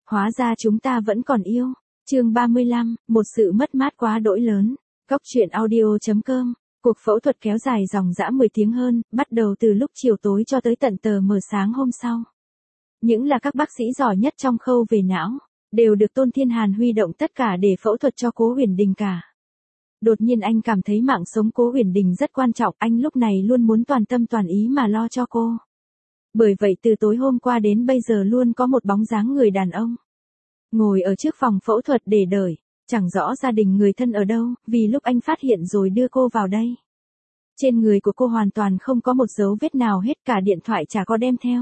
hóa ra chúng ta vẫn còn yêu. Chương 35, một sự mất mát quá đỗi lớn. Góc truyện audio.com. Cuộc phẫu thuật kéo dài dòng dã 10 tiếng hơn, bắt đầu từ lúc chiều tối cho tới tận tờ mờ sáng hôm sau. Những là các bác sĩ giỏi nhất trong khâu về não, đều được Tôn Thiên Hàn huy động tất cả để phẫu thuật cho Cố Huyền Đình cả. Đột nhiên anh cảm thấy mạng sống Cố Huyền Đình rất quan trọng, anh lúc này luôn muốn toàn tâm toàn ý mà lo cho cô. Bởi vậy từ tối hôm qua đến bây giờ luôn có một bóng dáng người đàn ông ngồi ở trước phòng phẫu thuật để đợi, chẳng rõ gia đình người thân ở đâu, vì lúc anh phát hiện rồi đưa cô vào đây. Trên người của cô hoàn toàn không có một dấu vết nào hết, cả điện thoại chả có đem theo.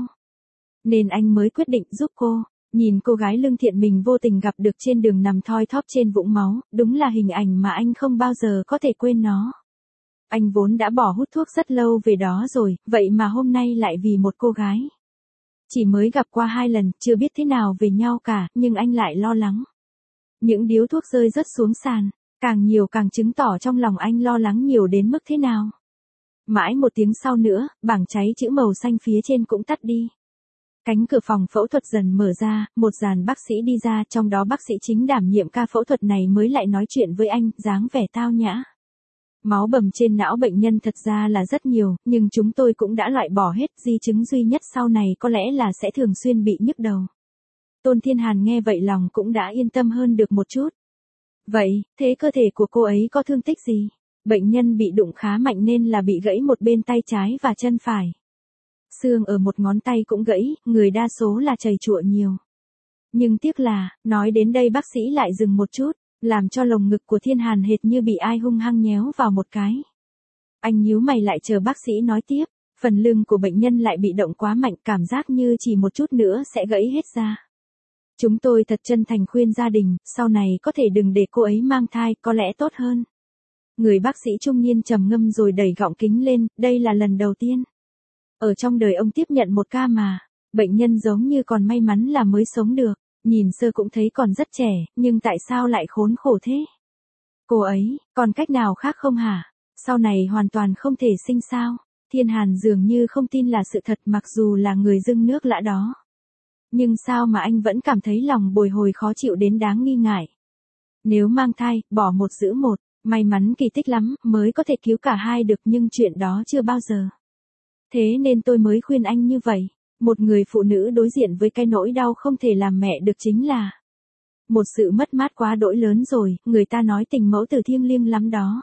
Nên anh mới quyết định giúp cô. Nhìn cô gái lương thiện mình vô tình gặp được trên đường nằm thoi thóp trên vũng máu, đúng là hình ảnh mà anh không bao giờ có thể quên nó. Anh vốn đã bỏ hút thuốc rất lâu về đó rồi, vậy mà hôm nay lại vì một cô gái. Chỉ mới gặp qua 2 lần, chưa biết thế nào về nhau cả, nhưng anh lại lo lắng. Những điếu thuốc rơi rớt xuống sàn, càng nhiều càng chứng tỏ trong lòng anh lo lắng nhiều đến mức thế nào. Mãi 1 tiếng sau nữa, bảng cháy chữ màu xanh phía trên cũng tắt đi. Cánh cửa phòng phẫu thuật dần mở ra, một dàn bác sĩ đi ra, trong đó bác sĩ chính đảm nhiệm ca phẫu thuật này mới lại nói chuyện với anh, dáng vẻ tao nhã. Máu bầm trên não bệnh nhân thật ra là rất nhiều, nhưng chúng tôi cũng đã loại bỏ hết, di chứng duy nhất sau này có lẽ là sẽ thường xuyên bị nhức đầu. Tôn Thiên Hàn nghe vậy lòng cũng đã yên tâm hơn được một chút. Vậy, thế cơ thể của cô ấy có thương tích gì? Bệnh nhân bị đụng khá mạnh nên là bị gãy một bên tay trái và chân phải. Xương ở một ngón tay cũng gãy, người đa số là chảy chụa nhiều. Nhưng tiếc là, nói đến đây bác sĩ lại dừng một chút, làm cho lồng ngực của Thiên Hàn hệt như bị ai hung hăng nhéo vào một cái. Anh nhíu mày lại chờ bác sĩ nói tiếp, phần lưng của bệnh nhân lại bị động quá mạnh, cảm giác như chỉ một chút nữa sẽ gãy hết ra. Chúng tôi thật chân thành khuyên gia đình, sau này có thể đừng để cô ấy mang thai, có lẽ tốt hơn. Người bác sĩ trung niên trầm ngâm rồi đẩy gọng kính lên, đây là lần đầu tiên ở trong đời ông tiếp nhận một ca mà bệnh nhân giống như còn may mắn là mới sống được, nhìn sơ cũng thấy còn rất trẻ, nhưng tại sao lại khốn khổ thế? Cô ấy, còn cách nào khác không hả? Sau này hoàn toàn không thể sinh sao? Thiên Hàn dường như không tin là sự thật mặc dù là người dưng nước lã đó. Nhưng sao mà anh vẫn cảm thấy lòng bồi hồi khó chịu đến đáng nghi ngại? Nếu mang thai, bỏ một giữ một, may mắn kỳ tích lắm, mới có thể cứu cả hai được, nhưng chuyện đó chưa bao giờ. Thế nên tôi mới khuyên anh như vậy. Một người phụ nữ đối diện với cái nỗi đau không thể làm mẹ được chính là một sự mất mát quá đỗi lớn rồi, người ta nói tình mẫu tử thiêng liêng lắm đó.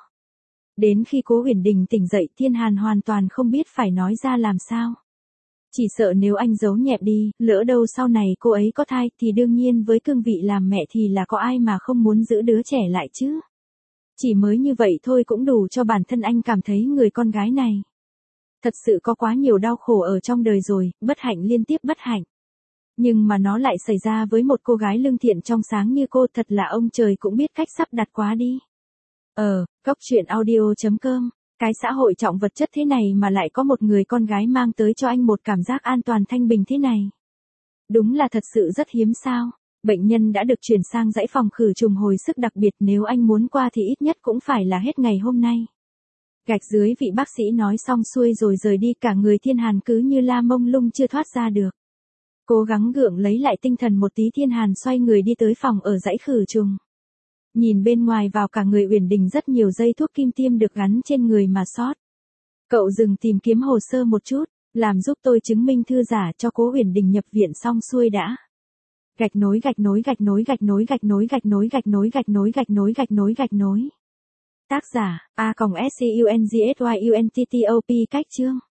Đến khi Cố Huyền Đình tỉnh dậy, Thiên Hàn hoàn toàn không biết phải nói ra làm sao. Chỉ sợ nếu anh giấu nhẹm đi, lỡ đâu sau này cô ấy có thai, thì đương nhiên với cương vị làm mẹ thì là có ai mà không muốn giữ đứa trẻ lại chứ. Chỉ mới như vậy thôi cũng đủ cho bản thân anh cảm thấy người con gái này thật sự có quá nhiều đau khổ ở trong đời rồi, bất hạnh liên tiếp bất hạnh. Nhưng mà nó lại xảy ra với một cô gái lương thiện trong sáng như cô, thật là ông trời cũng biết cách sắp đặt quá đi. Góc truyện audio.com, cái xã hội trọng vật chất thế này mà lại có một người con gái mang tới cho anh một cảm giác an toàn thanh bình thế này. Đúng là thật sự rất hiếm sao. Bệnh nhân đã được chuyển sang dãy phòng khử trùng hồi sức đặc biệt, nếu anh muốn qua thì ít nhất cũng phải là hết ngày hôm nay. Gạch dưới vị bác sĩ nói xong xuôi rồi rời đi, cả người Thiên Hàn cứ như la mông lung chưa thoát ra được. Cố gắng gượng lấy lại tinh thần một tí, Thiên Hàn xoay người đi tới phòng ở dãy khử trùng. Nhìn bên ngoài vào cả người Uyển Đình rất nhiều dây thuốc kim tiêm được gắn trên người mà sót. Cậu dừng tìm kiếm hồ sơ một chút, làm giúp tôi chứng minh thư giả cho Cố Uyển Đình nhập viện xong xuôi đã. Gạch nối gạch nối gạch nối gạch nối gạch nối gạch nối gạch nối gạch nối gạch nối gạch nối gạch nối. Tác giả A.SCUNGSYUNTTOP. Cách chương